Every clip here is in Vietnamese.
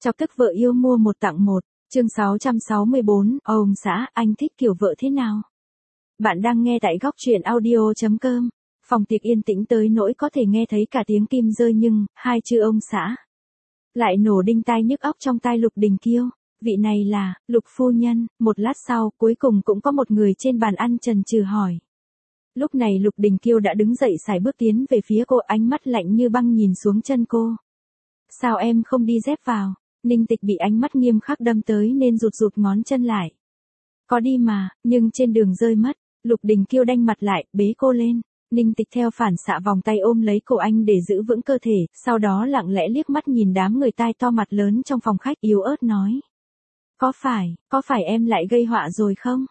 Chọc tức vợ yêu mua một tặng một, chương 664, ông xã, anh thích kiểu vợ thế nào? Bạn đang nghe tại góc truyện audio.com. Phòng tiệc yên tĩnh tới nỗi có thể nghe thấy cả tiếng kim rơi nhưng, hai chữ ông xã lại nổ đinh tai nhức óc trong tai Lục Đình Kiêu. Vị này là, Lục phu nhân. Một lát sau, cuối cùng cũng có một người trên bàn ăn chần chừ hỏi. Lúc này Lục Đình Kiêu đã đứng dậy sải bước tiến về phía cô, ánh mắt lạnh như băng nhìn xuống chân cô. Sao em không đi dép vào? Ninh Tịch bị ánh mắt nghiêm khắc đâm tới nên rụt ngón chân lại. Có đi mà, nhưng trên đường rơi mất. Lục Đình Kiêu đanh mặt lại, bế cô lên. Ninh Tịch theo phản xạ vòng tay ôm lấy cổ anh để giữ vững cơ thể, sau đó lặng lẽ liếc mắt nhìn đám người tai to mặt lớn trong phòng khách, yếu ớt nói. Có phải em lại gây họa rồi không?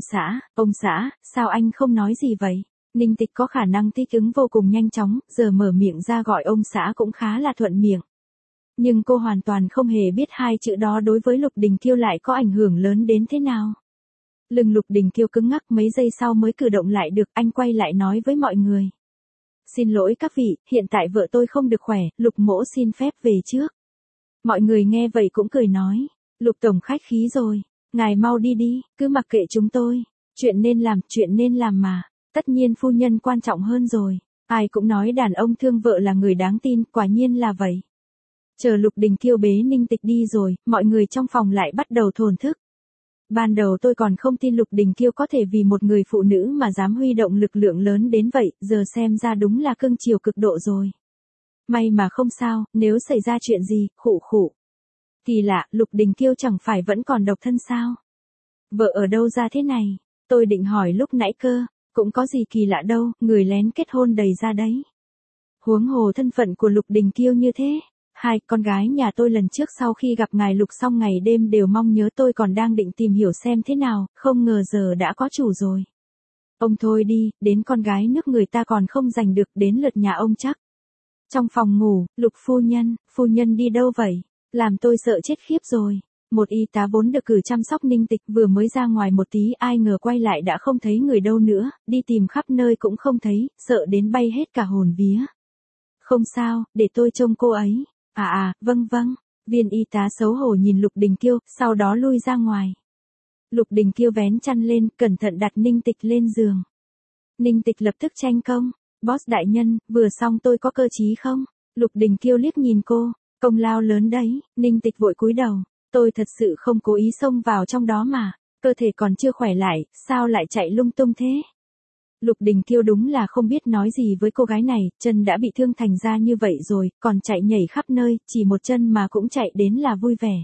Ông xã, sao anh không nói gì vậy? Ninh Tịch có khả năng thích ứng vô cùng nhanh chóng, giờ mở miệng ra gọi ông xã cũng khá là thuận miệng. Nhưng cô hoàn toàn không hề biết hai chữ đó đối với Lục Đình Kiêu lại có ảnh hưởng lớn đến thế nào. Lưng Lục Đình Kiêu cứng ngắc mấy giây sau mới cử động lại được, anh quay lại nói với mọi người. Xin lỗi các vị, hiện tại vợ tôi không được khỏe, Lục mỗ xin phép về trước. Mọi người nghe vậy cũng cười nói. Lục tổng khách khí rồi, ngài mau đi đi, cứ mặc kệ chúng tôi. Chuyện nên làm mà, tất nhiên phu nhân quan trọng hơn rồi. Ai cũng nói đàn ông thương vợ là người đáng tin, quả nhiên là vậy. Chờ Lục Đình Kiêu bế Ninh Tịch đi rồi, mọi người trong phòng lại bắt đầu thổn thức. Ban đầu tôi còn không tin Lục Đình Kiêu có thể vì một người phụ nữ mà dám huy động lực lượng lớn đến vậy, giờ xem ra đúng là cưng chiều cực độ rồi. May mà không sao, nếu xảy ra chuyện gì, khụ. Kỳ lạ, Lục Đình Kiêu chẳng phải vẫn còn độc thân sao? Vợ ở đâu ra thế này? Tôi định hỏi lúc nãy cơ, cũng có gì kỳ lạ đâu, người lén kết hôn đầy ra đấy. Huống hồ thân phận của Lục Đình Kiêu như thế. Hai con gái nhà tôi lần trước sau khi gặp ngài Lục xong ngày đêm đều mong nhớ tôi, còn đang định tìm hiểu xem thế nào, không ngờ giờ đã có chủ rồi. Ông thôi đi, đến con gái nước người ta còn không giành được, đến lượt nhà ông chắc. Trong phòng ngủ, Lục phu nhân đi đâu vậy? Làm tôi sợ chết khiếp rồi. Một y tá vốn được cử chăm sóc Ninh Tịch vừa mới ra ngoài một tí, ai ngờ quay lại đã không thấy người đâu nữa, đi tìm khắp nơi cũng không thấy, sợ đến bay hết cả hồn vía. Không sao, để tôi trông cô ấy. Vâng. Viên y tá xấu hổ nhìn Lục Đình Kiêu, sau đó lui ra ngoài. Lục Đình Kiêu vén chăn lên, cẩn thận đặt Ninh Tịch lên giường. Ninh Tịch lập tức tranh công. Boss đại nhân, vừa xong tôi có cơ trí không? Lục Đình Kiêu liếc nhìn cô. Công lao lớn đấy. Ninh Tịch vội cúi đầu. Tôi thật sự không cố ý xông vào trong đó mà. Cơ thể còn chưa khỏe lại, sao lại chạy lung tung thế? Lục Đình Kiêu đúng là không biết nói gì với cô gái này, chân đã bị thương thành ra như vậy rồi, còn chạy nhảy khắp nơi, chỉ một chân mà cũng chạy đến là vui vẻ.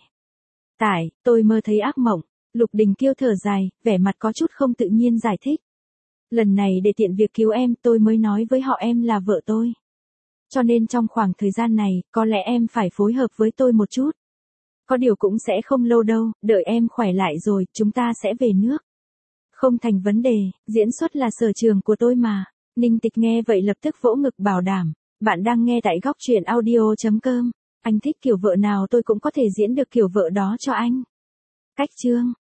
Tôi mơ thấy ác mộng. Lục Đình Kiêu thở dài, vẻ mặt có chút không tự nhiên giải thích. Lần này để tiện việc cứu em, tôi mới nói với họ em là vợ tôi. Cho nên trong khoảng thời gian này, có lẽ em phải phối hợp với tôi một chút. Có điều cũng sẽ không lâu đâu, đợi em khỏe lại rồi, chúng ta sẽ về nước. Không thành vấn đề, diễn xuất là sở trường của tôi mà. Ninh Tịch nghe vậy lập tức vỗ ngực bảo đảm. Bạn đang nghe tại góc truyện audio.com. Anh thích kiểu vợ nào tôi cũng có thể diễn được kiểu vợ đó cho anh. Cách chương